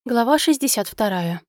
Глава 62.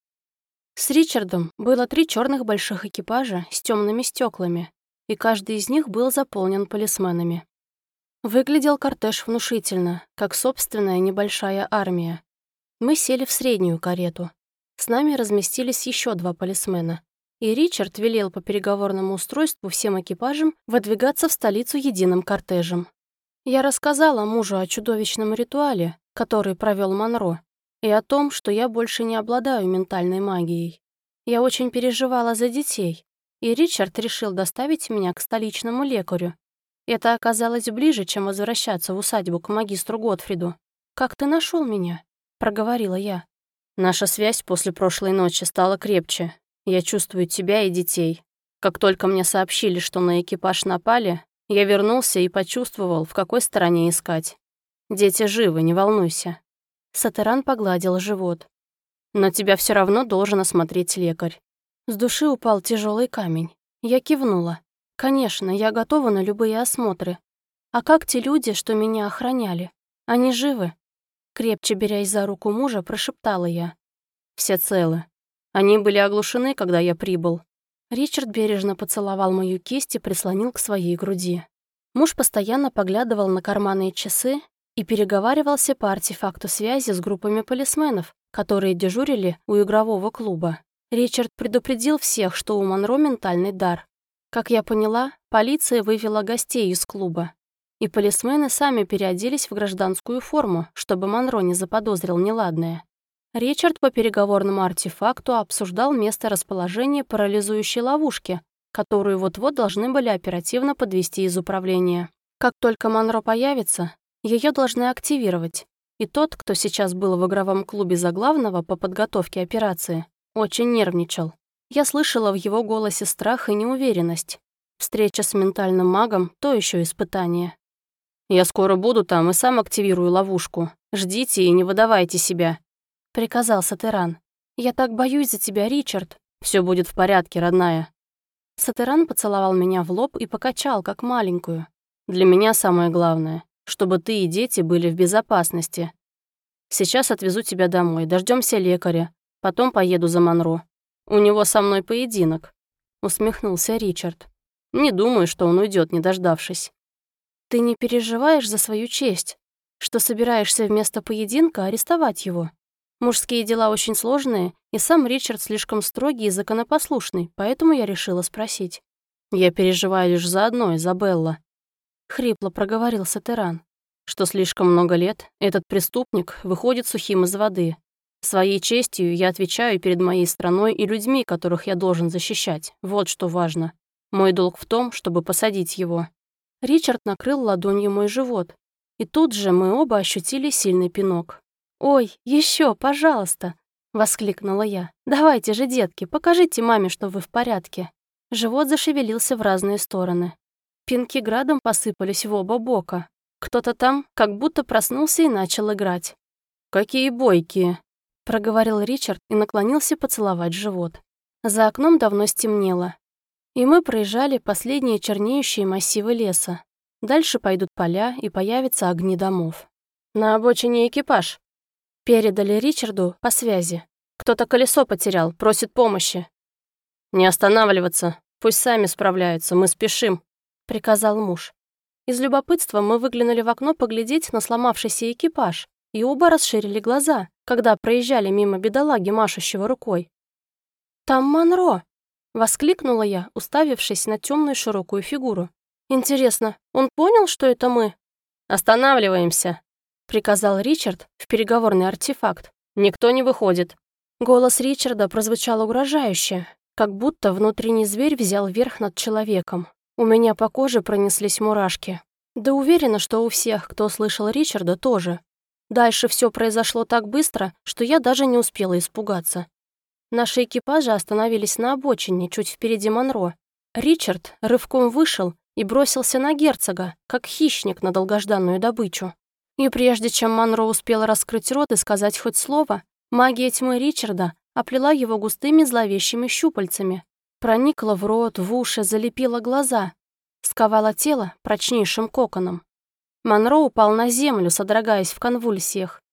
С Ричардом было 3 черных больших экипажа с темными стеклами, и каждый из них был заполнен полисменами. Выглядел кортеж внушительно, как собственная небольшая армия. Мы сели в среднюю карету. С нами разместились еще 2 полисмена, и Ричард велел по переговорному устройству всем экипажам выдвигаться в столицу единым кортежем. Я рассказала мужу о чудовищном ритуале, который провел Монро, и о том, что я больше не обладаю ментальной магией. Я очень переживала за детей, и Ричард решил доставить меня к столичному лекарю. Это оказалось ближе, чем возвращаться в усадьбу к магистру Готфриду. «Как ты нашел меня?» — проговорила я. «Наша связь после прошлой ночи стала крепче. Я чувствую тебя и детей. Как только мне сообщили, что на экипаж напали, я вернулся и почувствовал, в какой стороне искать. Дети живы, не волнуйся». Сатеран погладил живот. «Но тебя все равно должен осмотреть лекарь». С души упал тяжелый камень. Я кивнула. «Конечно, я готова на любые осмотры. А как те люди, что меня охраняли? Они живы?» Крепче берясь за руку мужа, прошептала я. «Все целы. Они были оглушены, когда я прибыл». Ричард бережно поцеловал мою кисть и прислонил к своей груди. Муж постоянно поглядывал на карманные часы и переговаривался по артефакту связи с группами полисменов, которые дежурили у игрового клуба. Ричард предупредил всех, что у Монро ментальный дар. Как я поняла, полиция вывела гостей из клуба, и полисмены сами переоделись в гражданскую форму, чтобы Монро не заподозрил неладное. Ричард по переговорному артефакту обсуждал место расположения парализующей ловушки, которую вот-вот должны были оперативно подвести из управления. Как только Монро появится, ее должны активировать, и тот, кто сейчас был в игровом клубе за главного по подготовке операции, очень нервничал. Я слышала в его голосе страх и неуверенность. Встреча с ментальным магом — то еще испытание. «Я скоро буду там и сам активирую ловушку. Ждите и не выдавайте себя», — приказал Сатеран. «Я так боюсь за тебя, Ричард». «Все будет в порядке, родная». Сатеран поцеловал меня в лоб и покачал, как маленькую. «Для меня самое главное, чтобы ты и дети были в безопасности. Сейчас отвезу тебя домой, дождемся лекаря, потом поеду за Монро. У него со мной поединок», — усмехнулся Ричард. «Не думаю, что он уйдет, не дождавшись». «Ты не переживаешь за свою честь, что собираешься вместо поединка арестовать его? Мужские дела очень сложные, и сам Ричард слишком строгий и законопослушный, поэтому я решила спросить». «Я переживаю лишь за одно, Изабелла», — хрипло проговорил Сатеран, «что слишком много лет этот преступник выходит сухим из воды. Своей честью я отвечаю перед моей страной и людьми, которых я должен защищать. Вот что важно. Мой долг в том, чтобы посадить его». Ричард накрыл ладонью мой живот, и тут же мы оба ощутили сильный пинок. «Ой, еще, пожалуйста!» — воскликнула я. «Давайте же, детки, покажите маме, что вы в порядке». Живот зашевелился в разные стороны. Пинки градом посыпались в оба бока. Кто-то там как будто проснулся и начал играть. «Какие бойкие!» — проговорил Ричард и наклонился поцеловать живот. За окном давно стемнело, и мы проезжали последние чернеющие массивы леса. Дальше пойдут поля и появятся огни домов. «На обочине экипаж», — передали Ричарду по связи. «Кто-то колесо потерял, просит помощи». «Не останавливаться, пусть сами справляются, мы спешим», — приказал муж. Из любопытства мы выглянули в окно поглядеть на сломавшийся экипаж, и оба расширили глаза, когда проезжали мимо бедолаги, машущего рукой. «Там Монро!» — воскликнула я, уставившись на темную широкую фигуру. «Интересно, он понял, что это мы?» «Останавливаемся», — приказал Ричард в переговорный артефакт. «Никто не выходит». Голос Ричарда прозвучал угрожающе, как будто внутренний зверь взял верх над человеком. У меня по коже пронеслись мурашки. Да уверена, что у всех, кто слышал Ричарда, тоже. Дальше все произошло так быстро, что я даже не успела испугаться. Наши экипажи остановились на обочине, чуть впереди Монро. Ричард рывком вышел и бросился на герцога, как хищник на долгожданную добычу. И прежде чем Монро успел раскрыть рот и сказать хоть слово, магия тьмы Ричарда оплела его густыми зловещими щупальцами, проникла в рот, в уши, залепила глаза, сковала тело прочнейшим коконом. Монро упал на землю, содрогаясь в конвульсиях.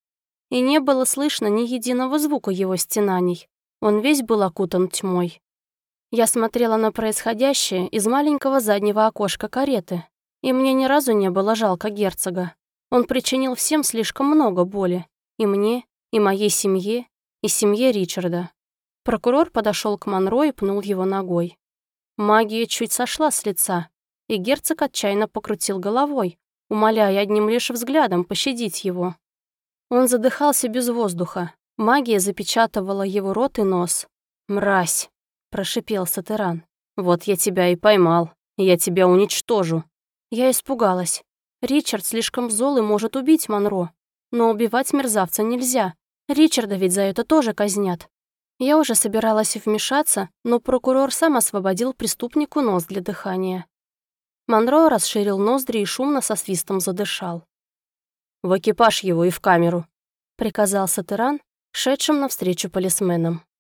и не было слышно ни единого звука его стенаний. Он весь был окутан тьмой. Я смотрела на происходящее из маленького заднего окошка кареты, и мне ни разу не было жалко герцога. Он причинил всем слишком много боли. И мне, и моей семье, и семье Ричарда. Прокурор подошел к Монро и пнул его ногой. Магия чуть сошла с лица, и герцог отчаянно покрутил головой, умоляя одним лишь взглядом пощадить его. Он задыхался без воздуха. Магия запечатывала его рот и нос. «Мразь!» — прошипел Сатеран. «Вот я тебя и поймал. Я тебя уничтожу». Я испугалась. Ричард слишком зол и может убить Монро. Но убивать мерзавца нельзя. Ричарда ведь за это тоже казнят. Я уже собиралась вмешаться, но прокурор сам освободил преступнику нос для дыхания. Монро расширил ноздри и шумно со свистом задышал. «В экипаж его и в камеру», — приказал Сатеран, шедшим навстречу полисменам.